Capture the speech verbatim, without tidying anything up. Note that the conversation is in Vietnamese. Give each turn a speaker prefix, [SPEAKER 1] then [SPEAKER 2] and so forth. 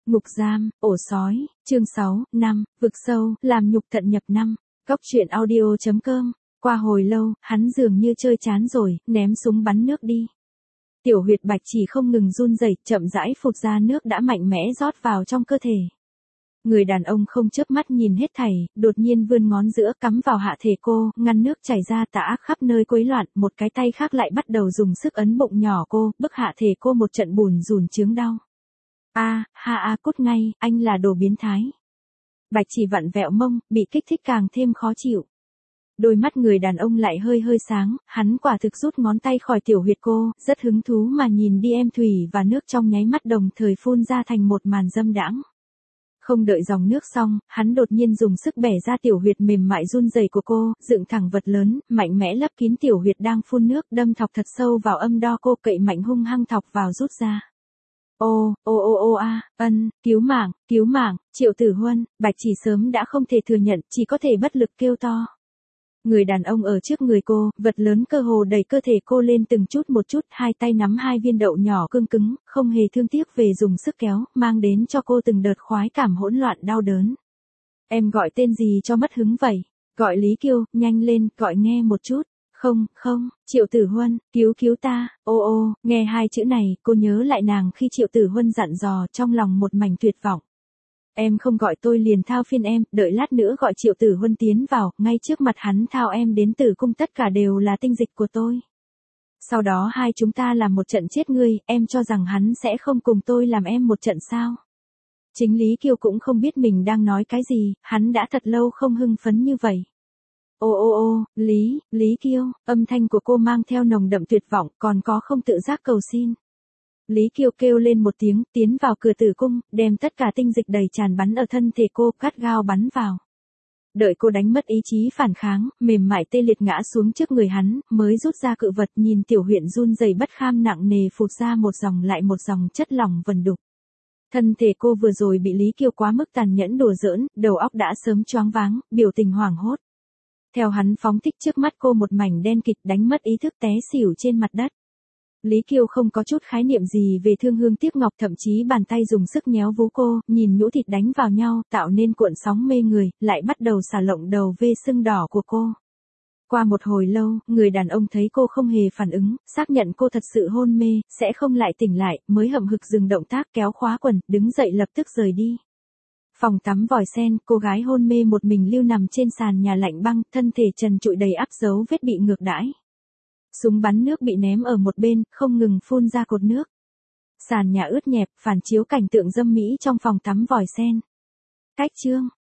[SPEAKER 1] Ngục giam, ổ sói, chương sáu, năm, vực sâu, làm nhục tận nhập năm. Cóc truyện audio chấm com. Qua hồi lâu, hắn dường như chơi chán rồi, ném súng bắn nước đi. Tiểu huyệt bạch chỉ không ngừng run rẩy, chậm rãi phụt ra nước đã mạnh mẽ rót vào trong cơ thể. Người đàn ông không chớp mắt nhìn hết thảy, đột nhiên vươn ngón giữa cắm vào hạ thể cô, ngăn nước chảy ra tà ác khắp nơi quấy loạn, một cái tay khác lại bắt đầu dùng sức ấn bụng nhỏ cô, bức hạ thể cô một trận bùn rùn chướng đau. A, ha a cút ngay, anh là đồ biến thái. Bạch chỉ vặn vẹo mông, bị kích thích càng thêm khó chịu. Đôi mắt người đàn ông lại hơi hơi sáng, hắn quả thực rút ngón tay khỏi tiểu huyệt cô, rất hứng thú mà nhìn đi em thủy và nước trong nháy mắt đồng thời phun ra thành một màn dâm đãng. Không đợi dòng nước xong, hắn đột nhiên dùng sức bẻ ra tiểu huyệt mềm mại run rẩy của cô, dựng thẳng vật lớn, mạnh mẽ lấp kín tiểu huyệt đang phun nước, đâm thọc thật sâu vào âm đo cô, cậy mạnh hung hăng thọc vào rút ra. Ô, ô ô ô a, ân, cứu mạng, cứu mạng, Triệu Tử Huân. Bạch chỉ sớm đã không thể thừa nhận, chỉ có thể bất lực kêu to. Người đàn ông ở trước người cô, vật lớn cơ hồ đẩy cơ thể cô lên từng chút một chút, hai tay nắm hai viên đậu nhỏ cương cứng, không hề thương tiếc về dùng sức kéo, mang đến cho cô từng đợt khoái cảm hỗn loạn đau đớn. Em gọi tên gì cho mất hứng vậy? Gọi Lý Kiêu, nhanh lên, gọi nghe một chút. Không, không, Triệu Tử Huân, cứu cứu ta, ô ô, nghe hai chữ này, cô nhớ lại nàng khi Triệu Tử Huân dặn dò, trong lòng một mảnh tuyệt vọng. Em không gọi tôi liền thao phiên em, đợi lát nữa gọi Triệu Tử Huân tiến vào, ngay trước mặt hắn thao em đến tử cung, tất cả đều là tinh dịch của tôi. Sau đó hai chúng ta làm một trận chết ngươi, em cho rằng hắn sẽ không cùng tôi làm em một trận sao? Chính Lý Kiêu cũng không biết mình đang nói cái gì, hắn đã thật lâu không hưng phấn như vậy. Ô ô ô, Lý, Lý Kiêu, âm thanh của cô mang theo nồng đậm tuyệt vọng, còn có không tự giác cầu xin. Lý Kiêu kêu lên một tiếng, tiến vào cửa tử cung, đem tất cả tinh dịch đầy tràn bắn ở thân thể cô, cắt gao bắn vào. Đợi cô đánh mất ý chí phản kháng, mềm mại tê liệt ngã xuống trước người hắn, mới rút ra cự vật, nhìn tiểu huyệt run rẩy bất kham nặng nề phụt ra một dòng lại một dòng chất lỏng vần đục. Thân thể cô vừa rồi bị Lý Kiêu quá mức tàn nhẫn đùa giỡn, đầu óc đã sớm choáng váng, biểu tình hoảng hốt. Theo hắn phóng thích trước mắt cô một mảnh đen kịt, đánh mất ý thức té xỉu trên mặt đất. Lý Kiêu không có chút khái niệm gì về thương hương tiếc ngọc, thậm chí bàn tay dùng sức nhéo vú cô, nhìn nhũ thịt đánh vào nhau, tạo nên cuộn sóng mê người, lại bắt đầu xả lộng đầu vê sưng đỏ của cô. Qua một hồi lâu, người đàn ông thấy cô không hề phản ứng, xác nhận cô thật sự hôn mê, sẽ không lại tỉnh lại, mới hậm hực dừng động tác, kéo khóa quần, đứng dậy lập tức rời đi. Phòng tắm vòi sen, cô gái hôn mê một mình lưu nằm trên sàn nhà lạnh băng, thân thể trần trụi đầy ắp dấu vết bị ngược đãi. Súng bắn nước bị ném ở một bên, không ngừng phun ra cột nước. Sàn nhà ướt nhẹp, phản chiếu cảnh tượng dâm mỹ trong phòng tắm vòi sen. Cách chương.